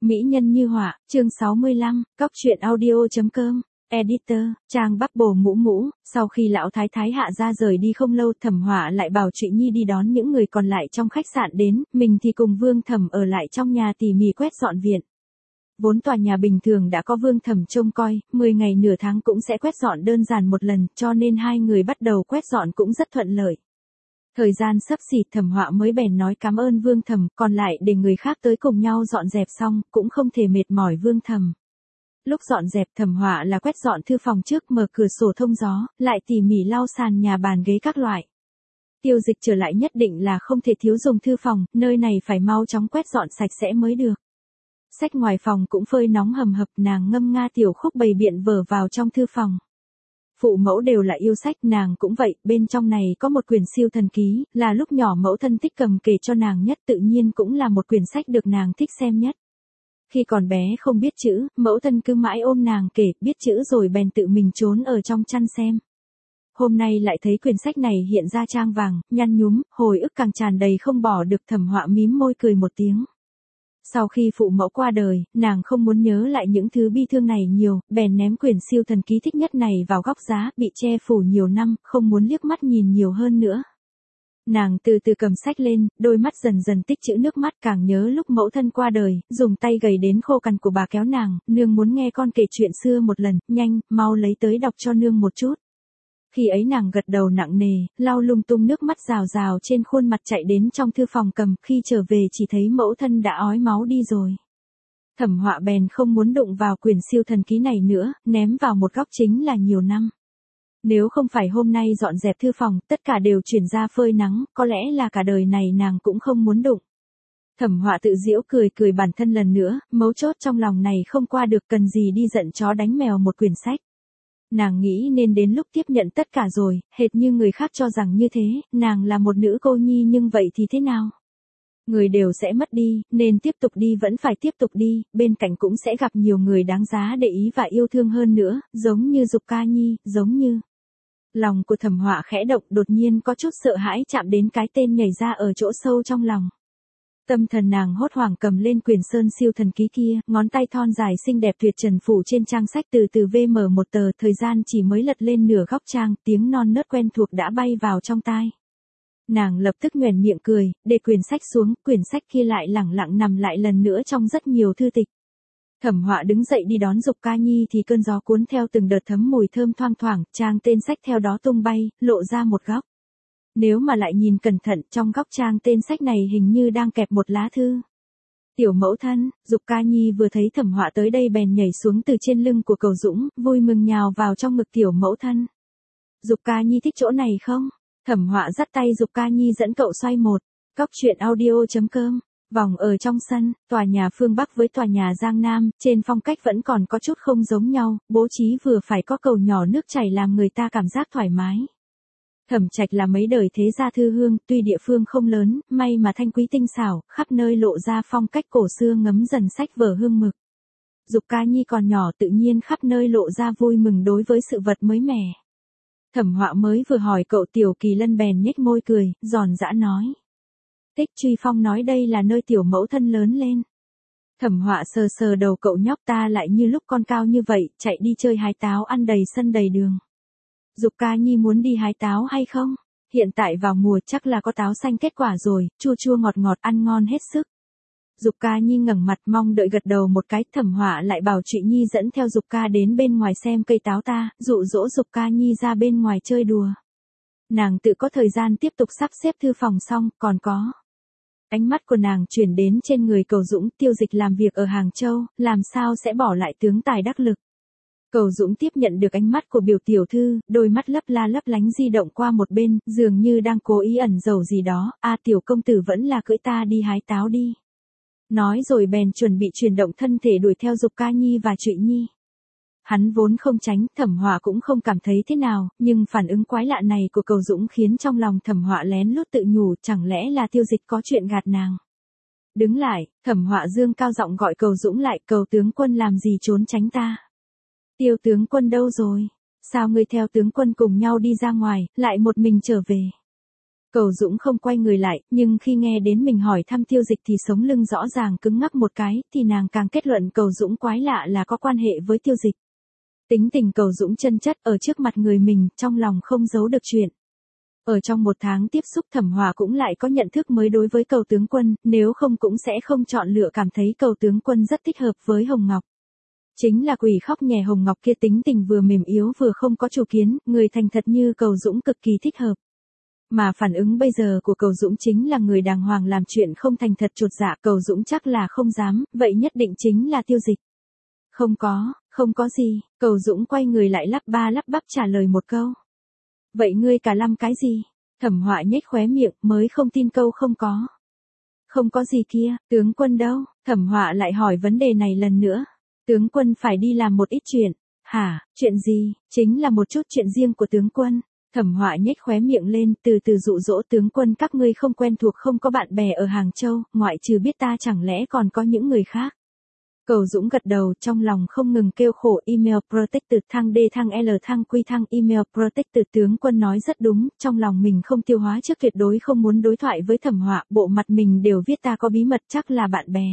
Mỹ nhân như họa, chương 65, Cóc truyện audio.com, editor, Trang Bắc Bồ Mũ Mũ. Sau khi lão thái thái Hạ gia rời đi không lâu, Thẩm Họa lại bảo Trụy Nhi đi đón những người còn lại trong khách sạn đến, mình thì cùng Vương Thẩm ở lại trong nhà tỉ mỉ quét dọn viện. Vốn tòa nhà bình thường đã có Vương Thẩm trông coi, 10 ngày nửa tháng cũng sẽ quét dọn đơn giản một lần, cho nên hai người bắt đầu quét dọn cũng rất thuận lợi. Thời gian sắp xỉ, Thẩm Họa mới bèn nói cảm ơn Vương Thẩm, còn lại để người khác tới cùng nhau dọn dẹp xong, cũng không thể mệt mỏi Vương Thẩm. Lúc dọn dẹp, Thẩm Họa là quét dọn thư phòng trước, mở cửa sổ thông gió, lại tỉ mỉ lau sàn nhà bàn ghế các loại. Tiêu Dịch trở lại nhất định là không thể thiếu dùng thư phòng, nơi này phải mau chóng quét dọn sạch sẽ mới được. Sách ngoài phòng cũng phơi nóng hầm hập, nàng ngâm nga tiểu khúc bày biện vở vào trong thư phòng. Phụ mẫu đều là yêu sách, nàng cũng vậy, bên trong này có một quyển siêu thần ký, là lúc nhỏ mẫu thân thích cầm kể cho nàng nhất, tự nhiên cũng là một quyển sách được nàng thích xem nhất. Khi còn bé không biết chữ, mẫu thân cứ mãi ôm nàng kể, biết chữ rồi bèn tự mình trốn ở trong chăn xem. Hôm nay lại thấy quyển sách này hiện ra trang vàng, nhăn nhúm, hồi ức càng tràn đầy không bỏ được. Thẩm Họa mím môi cười một tiếng. Sau khi phụ mẫu qua đời, nàng không muốn nhớ lại những thứ bi thương này nhiều, bèn ném quyển siêu thần ký thích nhất này vào góc giá, bị che phủ nhiều năm, không muốn liếc mắt nhìn nhiều hơn nữa. Nàng từ từ cầm sách lên, đôi mắt dần dần tích trữ nước mắt, càng nhớ lúc mẫu thân qua đời, dùng tay gầy đến khô cằn của bà kéo nàng, nương muốn nghe con kể chuyện xưa một lần, nhanh, mau lấy tới đọc cho nương một chút. Khi ấy nàng gật đầu nặng nề, lau lung tung nước mắt rào rào trên khuôn mặt, chạy đến trong thư phòng cầm, khi trở về chỉ thấy mẫu thân đã ói máu đi rồi. Thẩm Họa bèn không muốn đụng vào quyển siêu thần ký này nữa, ném vào một góc chính là nhiều năm. Nếu không phải hôm nay dọn dẹp thư phòng, tất cả đều chuyển ra phơi nắng, có lẽ là cả đời này nàng cũng không muốn đụng. Thẩm Họa tự giễu cười cười bản thân lần nữa, mấu chốt trong lòng này không qua được, cần gì đi giận chó đánh mèo một quyển sách. Nàng nghĩ nên đến lúc tiếp nhận tất cả rồi, hệt như người khác cho rằng như thế, nàng là một nữ cô nhi, nhưng vậy thì thế nào? Người đều sẽ mất đi, nên tiếp tục đi vẫn phải tiếp tục đi, bên cạnh cũng sẽ gặp nhiều người đáng giá để ý và yêu thương hơn nữa, giống như Dục Ca Nhi, giống như... Lòng của Thẩm Họa khẽ động, đột nhiên có chút sợ hãi chạm đến cái tên nhảy ra ở chỗ sâu trong lòng. Tâm thần nàng hốt hoảng cầm lên quyển sơn siêu thần ký kia, ngón tay thon dài xinh đẹp tuyệt trần phủ trên trang sách, từ từ vm một tờ, thời gian chỉ mới lật lên nửa góc trang, tiếng non nớt quen thuộc đã bay vào trong tai. Nàng lập tức nhoẻn miệng cười, để quyển sách xuống, quyển sách kia lại lẳng lặng nằm lại lần nữa trong rất nhiều thư tịch. Thẩm Họa đứng dậy đi đón Dục Ca Nhi thì cơn gió cuốn theo từng đợt thấm mùi thơm thoang thoảng, trang tên sách theo đó tung bay, lộ ra một góc. Nếu mà lại nhìn cẩn thận, trong góc trang tên sách này hình như đang kẹp một lá thư. Tiểu mẫu thân. Dục Ca Nhi vừa thấy Thẩm Họa tới đây bèn nhảy xuống từ trên lưng của Cầu Dũng, vui mừng nhào vào trong ngực tiểu mẫu thân. Dục Ca Nhi thích chỗ này không? Thẩm Họa dắt tay Dục Ca Nhi dẫn cậu xoay một. Cóc truyện audio.com. Vòng ở trong sân, tòa nhà phương Bắc với tòa nhà Giang Nam, trên phong cách vẫn còn có chút không giống nhau, bố trí vừa phải, có cầu nhỏ nước chảy làm người ta cảm giác thoải mái. Thẩm Trạch là mấy đời thế gia thư hương, tuy địa phương không lớn, may mà thanh quý tinh xảo, khắp nơi lộ ra phong cách cổ xưa, ngấm dần sách vở hương mực. Dục Ca Nhi còn nhỏ, tự nhiên khắp nơi lộ ra vui mừng đối với sự vật mới mẻ. Thẩm Họa mới vừa hỏi cậu Tiểu Kỳ Lân bèn nhếch môi cười, giòn giã nói. Tích Truy Phong nói đây là nơi tiểu mẫu thân lớn lên. Thẩm Họa sờ sờ đầu cậu nhóc, ta lại như lúc con cao như vậy, chạy đi chơi hái táo ăn đầy sân đầy đường. Dục Ca Nhi muốn đi hái táo hay không? Hiện tại vào mùa chắc là có táo xanh kết quả rồi, chua chua ngọt ngọt, ăn ngon hết sức. Dục Ca Nhi ngẩng mặt mong đợi gật đầu một cái. Thẩm Họa lại bảo Trụy Nhi dẫn theo Dục Ca đến bên ngoài xem cây táo ta, dụ dỗ Dục Ca Nhi ra bên ngoài chơi đùa. Nàng tự có thời gian tiếp tục sắp xếp thư phòng xong, còn có. Ánh mắt của nàng chuyển đến trên người Cầu Dũng. Tiêu Dịch làm việc ở Hàng Châu, làm sao sẽ bỏ lại tướng tài đắc lực. Cầu Dũng tiếp nhận được ánh mắt của biểu tiểu thư, đôi mắt lấp la lấp lánh di động qua một bên, dường như đang cố ý ẩn giấu gì đó. Tiểu công tử vẫn là cưỡi ta đi hái táo đi. Nói rồi bèn chuẩn bị chuyển động thân thể đuổi theo Dục Ca Nhi và Trụy Nhi. Hắn vốn không tránh, Thẩm Họa cũng không cảm thấy thế nào, nhưng phản ứng quái lạ này của Cầu Dũng khiến trong lòng Thẩm Họa lén lút tự nhủ, chẳng lẽ là Tiêu Dịch có chuyện gạt nàng. Đứng lại, Thẩm Họa dương cao giọng gọi Cầu Dũng lại, Cầu tướng quân làm gì trốn tránh ta? Tiêu tướng quân đâu rồi? Sao ngươi theo tướng quân cùng nhau đi ra ngoài, lại một mình trở về? Cầu Dũng không quay người lại, nhưng khi nghe đến mình hỏi thăm Tiêu Dịch thì sống lưng rõ ràng cứng ngắc một cái, thì nàng càng kết luận Cầu Dũng quái lạ là có quan hệ với Tiêu Dịch. Tính tình Cầu Dũng chân chất ở trước mặt người mình, trong lòng không giấu được chuyện. Ở trong 1 tháng tiếp xúc Thẩm Họa cũng lại có nhận thức mới đối với Cầu tướng quân, nếu không cũng sẽ không chọn lựa cảm thấy Cầu tướng quân rất thích hợp với Hồng Ngọc. Chính là quỷ khóc nhè Hồng Ngọc kia tính tình vừa mềm yếu vừa không có chủ kiến, người thành thật như Cầu Dũng cực kỳ thích hợp. Mà phản ứng bây giờ của Cầu Dũng chính là người đàng hoàng làm chuyện không thành thật chột dạ, Cầu Dũng chắc là không dám, vậy nhất định chính là Tiêu Dịch. Không có gì, Cầu Dũng quay người lại lắp ba lắp bắp trả lời một câu. Vậy ngươi cả lăm cái gì? Thẩm Họa nhếch khóe miệng, mới không tin câu không có. Không có gì kia, tướng quân đâu? Thẩm Họa lại hỏi vấn đề này lần nữa. Tướng quân phải đi làm một ít chuyện. Hả, chuyện gì? Chính là một chút chuyện riêng của tướng quân. Thẩm Họa nhếch khóe miệng lên, từ từ dụ dỗ tướng quân, các ngươi không quen thuộc, không có bạn bè ở Hàng Châu, ngoại trừ biết ta chẳng lẽ còn có những người khác. Cầu Dũng gật đầu, trong lòng không ngừng kêu khổ. Email protected thăng D thăng L thăng Q thăng email protected, tướng quân nói rất đúng, trong lòng mình không tiêu hóa trước, tuyệt đối không muốn đối thoại với Thẩm Họa, bộ mặt mình đều viết ta có bí mật, chắc là bạn bè.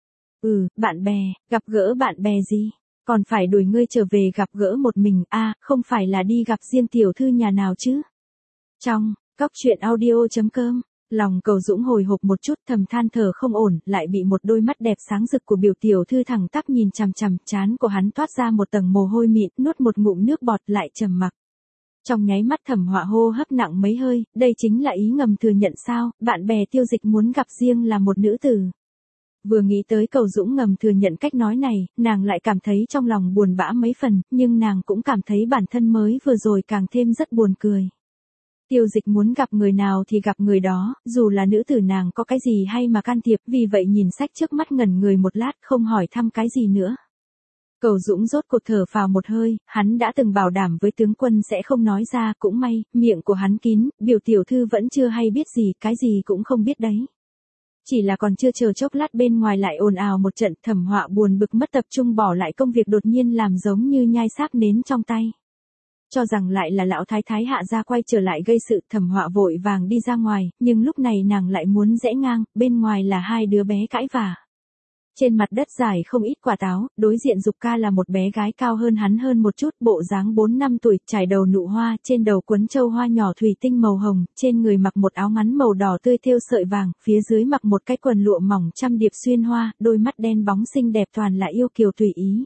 Bạn bè, gặp gỡ bạn bè gì? Còn phải đuổi ngươi trở về gặp gỡ một mình, không phải là đi gặp riêng tiểu thư nhà nào chứ? Trong, Cóc truyện audio.com, lòng Cầu Dũng hồi hộp một chút, thầm than thở không ổn, lại bị một đôi mắt đẹp sáng rực của biểu tiểu thư thẳng tắp nhìn chằm chằm, trán của hắn toát ra một tầng mồ hôi mịn, nuốt một ngụm nước bọt lại trầm mặc. Trong nháy mắt Thẩm Họa hô hấp nặng mấy hơi, đây chính là ý ngầm thừa nhận sao, bạn bè Tiêu Dịch muốn gặp riêng là một nữ tử. Vừa nghĩ tới Cầu Dũng ngầm thừa nhận cách nói này, nàng lại cảm thấy trong lòng buồn bã mấy phần, nhưng nàng cũng cảm thấy bản thân mới vừa rồi càng thêm rất buồn cười. Tiêu Dịch muốn gặp người nào thì gặp người đó, dù là nữ tử nàng có cái gì hay mà can thiệp, vì vậy nhìn sách trước mắt ngẩn người một lát, không hỏi thăm cái gì nữa. Cầu Dũng rốt cuộc thở phào một hơi, hắn đã từng bảo đảm với tướng quân sẽ không nói ra, cũng may, miệng của hắn kín, biểu tiểu thư vẫn chưa hay biết gì, cái gì cũng không biết đấy. Chỉ là còn chưa chờ chốc lát bên ngoài lại ồn ào một trận, Thẩm Họa buồn bực mất tập trung bỏ lại công việc đột nhiên làm giống như nhai xác nến trong tay. Cho rằng lại là lão thái thái Hạ gia quay trở lại gây sự, Thẩm Họa vội vàng đi ra ngoài, nhưng lúc này nàng lại muốn rẽ ngang, bên ngoài là hai đứa bé cãi vả. Trên mặt đất dài không ít quả táo, đối diện Dục Ca là một bé gái cao hơn hắn hơn một chút, bộ dáng 4-5 tuổi, trải đầu nụ hoa, trên đầu quấn châu hoa nhỏ thủy tinh màu hồng, trên người mặc một áo ngắn màu đỏ tươi thêu sợi vàng, phía dưới mặc một cái quần lụa mỏng trăm điệp xuyên hoa, đôi mắt đen bóng xinh đẹp toàn là yêu kiều tùy ý.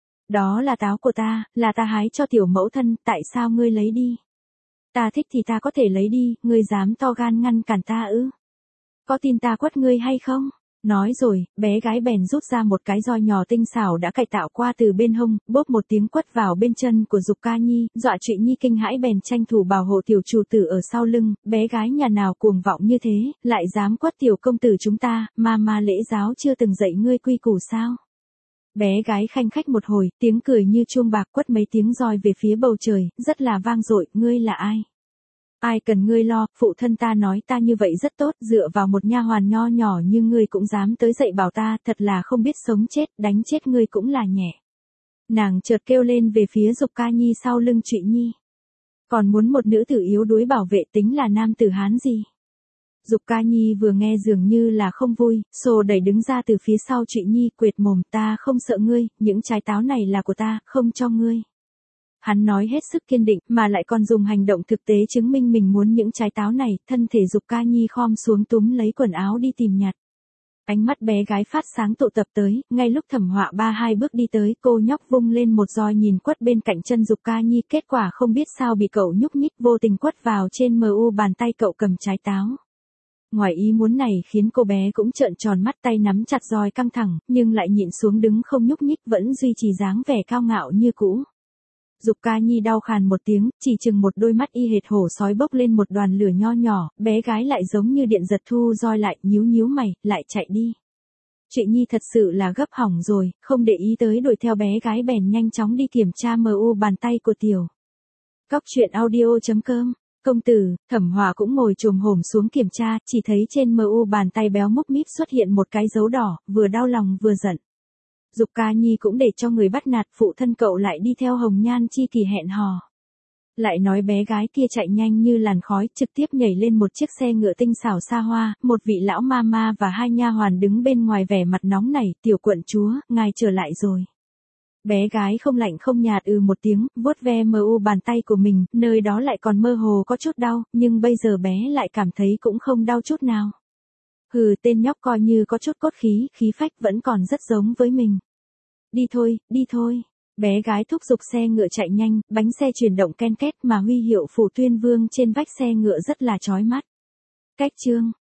Đó là táo của ta, là ta hái cho tiểu mẫu thân, tại sao ngươi lấy đi? Ta thích thì ta có thể lấy đi, ngươi dám to gan ngăn cản ta ư? Có tin ta quất ngươi hay không? Nói rồi, bé gái bèn rút ra một cái roi nhỏ tinh xảo đã cải tạo qua từ bên hông, bóp một tiếng quất vào bên chân của Dục Ca Nhi, dọa Trụy Nhi kinh hãi bèn tranh thủ bảo hộ tiểu chủ tử ở sau lưng, bé gái nhà nào cuồng vọng như thế, lại dám quất tiểu công tử chúng ta, mà lễ giáo chưa từng dạy ngươi quy củ sao? Bé gái khanh khách một hồi, tiếng cười như chuông bạc, quất mấy tiếng roi về phía bầu trời, rất là vang dội, ngươi là ai? Ai cần ngươi lo, phụ thân ta nói ta như vậy rất tốt, dựa vào một nha hoàn nho nhỏ như ngươi cũng dám tới dạy bảo ta, thật là không biết sống chết, đánh chết ngươi cũng là nhẹ. Nàng chợt kêu lên về phía Dục Ca Nhi sau lưng Trụy Nhi. Còn muốn một nữ tử yếu đuối bảo vệ, tính là nam tử Hán gì? Dục Ca Nhi vừa nghe dường như là không vui, xô đẩy đứng ra từ phía sau Trụy Nhi, quệt mồm, ta không sợ ngươi, những trái táo này là của ta, không cho ngươi. Hắn nói hết sức kiên định, mà lại còn dùng hành động thực tế chứng minh mình muốn những trái táo này, thân thể Dục Ca Nhi khom xuống túm lấy quần áo đi tìm nhặt. Ánh mắt bé gái phát sáng tụ tập tới, ngay lúc Thẩm Họa 3-2 bước đi tới, cô nhóc vung lên một roi nhìn quất bên cạnh chân Dục Ca Nhi, kết quả không biết sao bị cậu nhúc nhích vô tình quất vào trên mu bàn tay cậu cầm trái táo. Ngoài ý muốn này khiến cô bé cũng trợn tròn mắt, tay nắm chặt roi căng thẳng, nhưng lại nhịn xuống đứng không nhúc nhích, vẫn duy trì dáng vẻ cao ngạo như cũ. Dục Ca Nhi đau khàn một tiếng, chỉ chừng một đôi mắt y hệt hổ sói bốc lên một đoàn lửa nho nhỏ, bé gái lại giống như điện giật thu roi lại, nhíu mày, lại chạy đi. Trụy Nhi thật sự là gấp hỏng rồi, không để ý tới đuổi theo bé gái bèn nhanh chóng đi kiểm tra mu bàn tay của tiểu. Cóc truyện audio.com. Công tử, Thẩm Họa cũng ngồi chồm hổm xuống kiểm tra, chỉ thấy trên mu bàn tay béo múc míp xuất hiện một cái dấu đỏ, vừa đau lòng vừa giận. Dục Ca Nhi cũng để cho người bắt nạt, phụ thân cậu lại đi theo Hồng Nhan chi kỷ hẹn hò. Lại nói bé gái kia chạy nhanh như làn khói, trực tiếp nhảy lên một chiếc xe ngựa tinh xảo xa hoa, một vị lão ma ma và hai nha hoàn đứng bên ngoài vẻ mặt nóng nảy, tiểu quận chúa, ngài trở lại rồi. Bé gái không lạnh không nhạt một tiếng, vuốt ve bàn tay của mình, nơi đó lại còn mơ hồ có chút đau, nhưng bây giờ bé lại cảm thấy cũng không đau chút nào. Hừ, tên nhóc coi như có chút cốt khí, khí phách vẫn còn rất giống với mình. Đi thôi, đi thôi. Bé gái thúc giục xe ngựa chạy nhanh, bánh xe chuyển động ken két mà huy hiệu Phủ Tuyên Vương trên vách xe ngựa rất là chói mắt. Cách chương